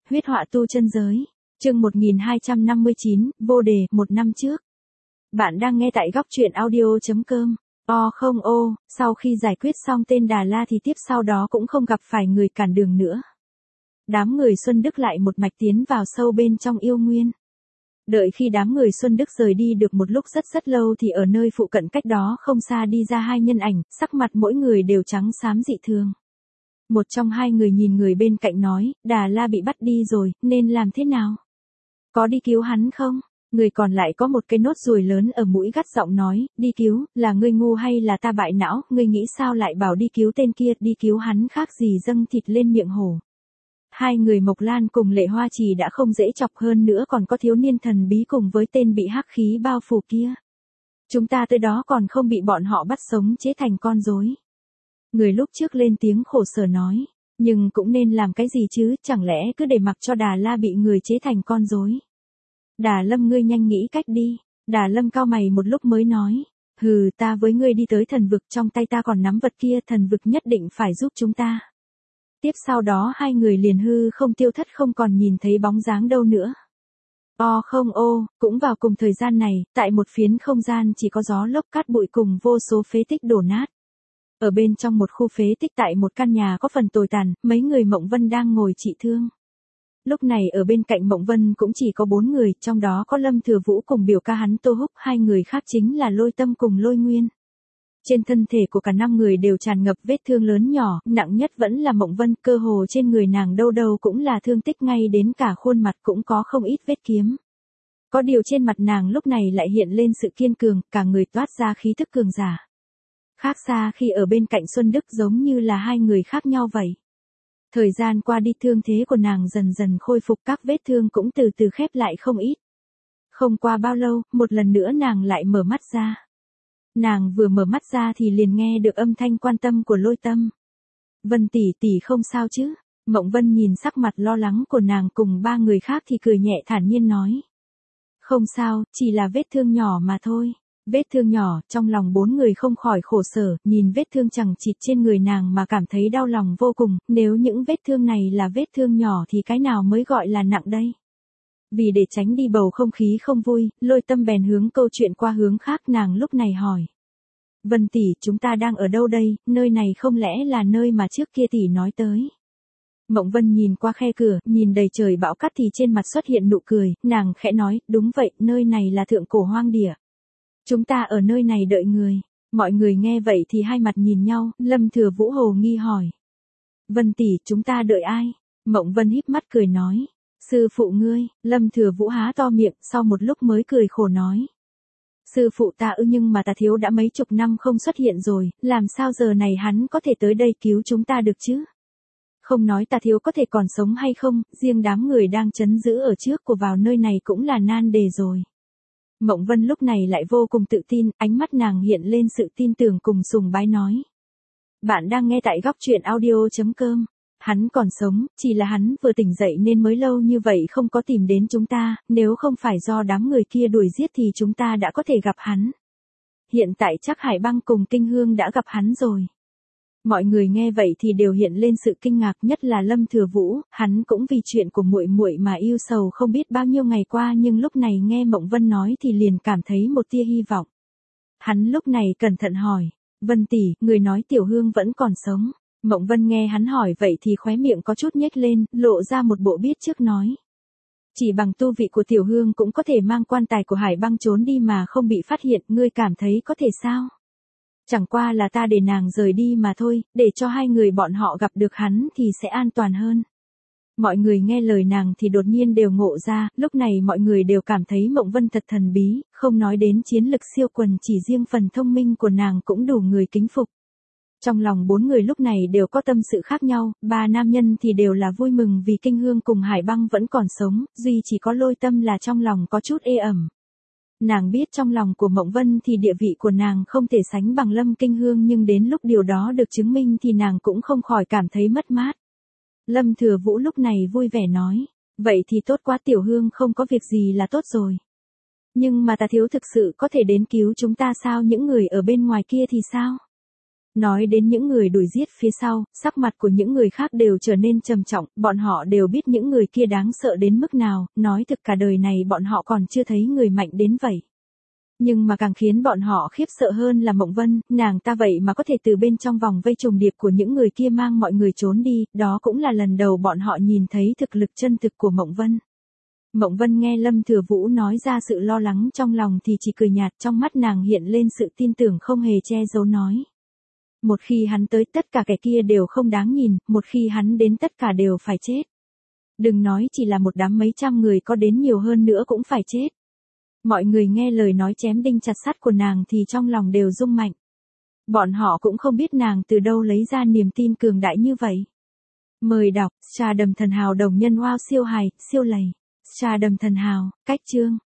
Huyết họa tu chân giới. Chương 1259, vô đề, 1 năm trước. Bạn đang nghe tại góc truyện audio.com. Không ô, sau khi giải quyết xong tên Đà La thì tiếp sau đó cũng không gặp phải người cản đường nữa. Đám người Xuân Đức lại một mạch tiến vào sâu bên trong yêu nguyên. Đợi khi đám người Xuân Đức rời đi được một lúc rất lâu thì ở nơi phụ cận cách đó không xa đi ra hai nhân ảnh, sắc mặt mỗi người đều trắng xám dị thường. Một trong hai người nhìn người bên cạnh nói, Đà La bị bắt đi rồi, nên làm thế nào? Có đi cứu hắn không? Người còn lại có một cái nốt ruồi lớn ở mũi gắt giọng nói, đi cứu, là ngươi ngu hay là ta bại não, ngươi nghĩ sao lại bảo đi cứu tên kia, đi cứu hắn khác gì dâng thịt lên miệng hổ. Hai người Mộc Lan cùng Lệ Hoa Trì đã không dễ chọc hơn nữa còn có thiếu niên thần bí cùng với tên bị hắc khí bao phủ kia. Chúng ta tới đó còn không bị bọn họ bắt sống chế thành con rối. Người lúc trước lên tiếng khổ sở nói, nhưng cũng nên làm cái gì chứ, chẳng lẽ cứ để mặc cho Đà La bị người chế thành con rối. Đà Lâm ngươi nhanh nghĩ cách đi. Đà Lâm cau mày một lúc mới nói, hừ, ta với ngươi đi tới thần vực, trong tay ta còn nắm vật kia, thần vực nhất định phải giúp chúng ta. Tiếp sau đó hai người liền hư không tiêu thất, không còn nhìn thấy bóng dáng đâu nữa. Không ô, cũng vào cùng thời gian này, tại một phiến không gian chỉ có gió lốc cát bụi cùng vô số phế tích đổ nát. Ở bên trong một khu phế tích tại một căn nhà có phần tồi tàn, mấy người Mộng Vân đang ngồi trị thương. Lúc này ở bên cạnh Mộng Vân cũng chỉ có 4 người, trong đó có Lâm Thừa Vũ cùng biểu ca hắn Tô Húc, hai người khác chính là Lôi Tâm cùng Lôi Nguyên. Trên thân thể của cả 5 người đều tràn ngập vết thương lớn nhỏ, nặng nhất vẫn là Mộng Vân, cơ hồ trên người nàng đâu đâu cũng là thương tích, ngay đến cả khuôn mặt cũng có không ít vết kiếm. Có điều trên mặt nàng lúc này lại hiện lên sự kiên cường, cả người toát ra khí thức cường giả. Khác xa khi ở bên cạnh Xuân Đức, giống như là hai người khác nhau vậy. Thời gian qua đi, thương thế của nàng dần dần khôi phục, các vết thương cũng từ từ khép lại không ít. Không qua bao lâu, một lần nữa nàng lại mở mắt ra. Nàng vừa mở mắt ra thì liền nghe được âm thanh quan tâm của Lôi Tâm. Vân tỷ tỷ không sao chứ? Mộng Vân nhìn sắc mặt lo lắng của nàng cùng 3 người khác thì cười nhẹ thản nhiên nói. Không sao, chỉ là vết thương nhỏ mà thôi. Vết thương nhỏ, trong lòng 4 người không khỏi khổ sở, nhìn vết thương chằng chịt trên người nàng mà cảm thấy đau lòng vô cùng, nếu những vết thương này là vết thương nhỏ thì cái nào mới gọi là nặng đây? Vì để tránh đi bầu không khí không vui, Lôi Tâm bèn hướng câu chuyện qua hướng khác, nàng lúc này hỏi. Vân tỷ, chúng ta đang ở đâu đây, nơi này không lẽ là nơi mà trước kia tỷ nói tới? Mộng Vân nhìn qua khe cửa, nhìn đầy trời bão cát thì trên mặt xuất hiện nụ cười, nàng khẽ nói, đúng vậy, nơi này là thượng cổ hoang địa. Chúng ta ở nơi này đợi người. Mọi người nghe vậy thì hai mặt nhìn nhau, Lâm Thừa Vũ hồ nghi hỏi. Vân tỷ, chúng ta đợi ai? Mộng Vân híp mắt cười nói. Sư phụ ngươi. Lâm Thừa Vũ há to miệng, sau một lúc mới cười khổ nói. Sư phụ ta nhưng mà ta thiếu đã mấy chục năm không xuất hiện rồi, làm sao giờ này hắn có thể tới đây cứu chúng ta được chứ? Không nói ta thiếu có thể còn sống hay không, riêng đám người đang trấn giữ ở trước của vào nơi này cũng là nan đề rồi. Mộng Vân lúc này lại vô cùng tự tin, ánh mắt nàng hiện lên sự tin tưởng cùng sùng bái nói. Bạn đang nghe tại góc truyện audio.com. Hắn còn sống, chỉ là hắn vừa tỉnh dậy nên mới lâu như vậy không có tìm đến chúng ta, nếu không phải do đám người kia đuổi giết thì chúng ta đã có thể gặp hắn. Hiện tại chắc Hải Băng cùng Kinh Hương đã gặp hắn rồi. Mọi người nghe vậy thì đều hiện lên sự kinh ngạc, nhất là Lâm Thừa Vũ, hắn cũng vì chuyện của muội muội mà yêu sầu không biết bao nhiêu ngày qua, nhưng lúc này nghe Mộng Vân nói thì liền cảm thấy một tia hy vọng. Hắn lúc này cẩn thận hỏi, Vân tỷ, người nói Tiểu Hương vẫn còn sống. Mộng Vân nghe hắn hỏi vậy thì khóe miệng có chút nhếch lên, lộ ra một bộ biết trước nói. Chỉ bằng tu vị của Tiểu Hương cũng có thể mang quan tài của Hải Băng trốn đi mà không bị phát hiện, ngươi cảm thấy có thể sao? Chẳng qua là ta để nàng rời đi mà thôi, để cho hai người bọn họ gặp được hắn thì sẽ an toàn hơn. Mọi người nghe lời nàng thì đột nhiên đều ngộ ra, lúc này mọi người đều cảm thấy Mộng Vân thật thần bí, không nói đến chiến lực siêu quần, chỉ riêng phần thông minh của nàng cũng đủ người kính phục. Trong lòng 4 người lúc này đều có tâm sự khác nhau, 3 nam nhân thì đều là vui mừng vì Kinh Hương cùng Hải Băng vẫn còn sống, duy chỉ có Lôi Tâm là trong lòng có chút ê ẩm. Nàng biết trong lòng của Mộng Vân thì địa vị của nàng không thể sánh bằng Lâm Kinh Hương, nhưng đến lúc điều đó được chứng minh thì nàng cũng không khỏi cảm thấy mất mát. Lâm Thừa Vũ lúc này vui vẻ nói, vậy thì tốt quá, Tiểu Hương không có việc gì là tốt rồi. Nhưng mà ta thiếu thực sự có thể đến cứu chúng ta sao, những người ở bên ngoài kia thì sao? Nói đến những người đuổi giết phía sau, sắc mặt của những người khác đều trở nên trầm trọng, bọn họ đều biết những người kia đáng sợ đến mức nào, nói thực cả đời này bọn họ còn chưa thấy người mạnh đến vậy. Nhưng mà càng khiến bọn họ khiếp sợ hơn là Mộng Vân, nàng ta vậy mà có thể từ bên trong vòng vây trùng điệp của những người kia mang mọi người trốn đi, đó cũng là lần đầu bọn họ nhìn thấy thực lực chân thực của Mộng Vân. Mộng Vân nghe Lâm Thừa Vũ nói ra sự lo lắng trong lòng thì chỉ cười nhạt, trong mắt nàng hiện lên sự tin tưởng không hề che giấu nói. Một khi hắn tới tất cả kẻ kia đều không đáng nhìn, một khi hắn đến tất cả đều phải chết. Đừng nói chỉ là một đám mấy trăm người, có đến nhiều hơn nữa cũng phải chết. Mọi người nghe lời nói chém đinh chặt sắt của nàng thì trong lòng đều rung mạnh. Bọn họ cũng không biết nàng từ đâu lấy ra niềm tin cường đại như vậy. Mời đọc, Trà Đầm Thần Hào đồng nhân wow siêu hài, siêu lầy. Trà Đầm Thần Hào, cách chương.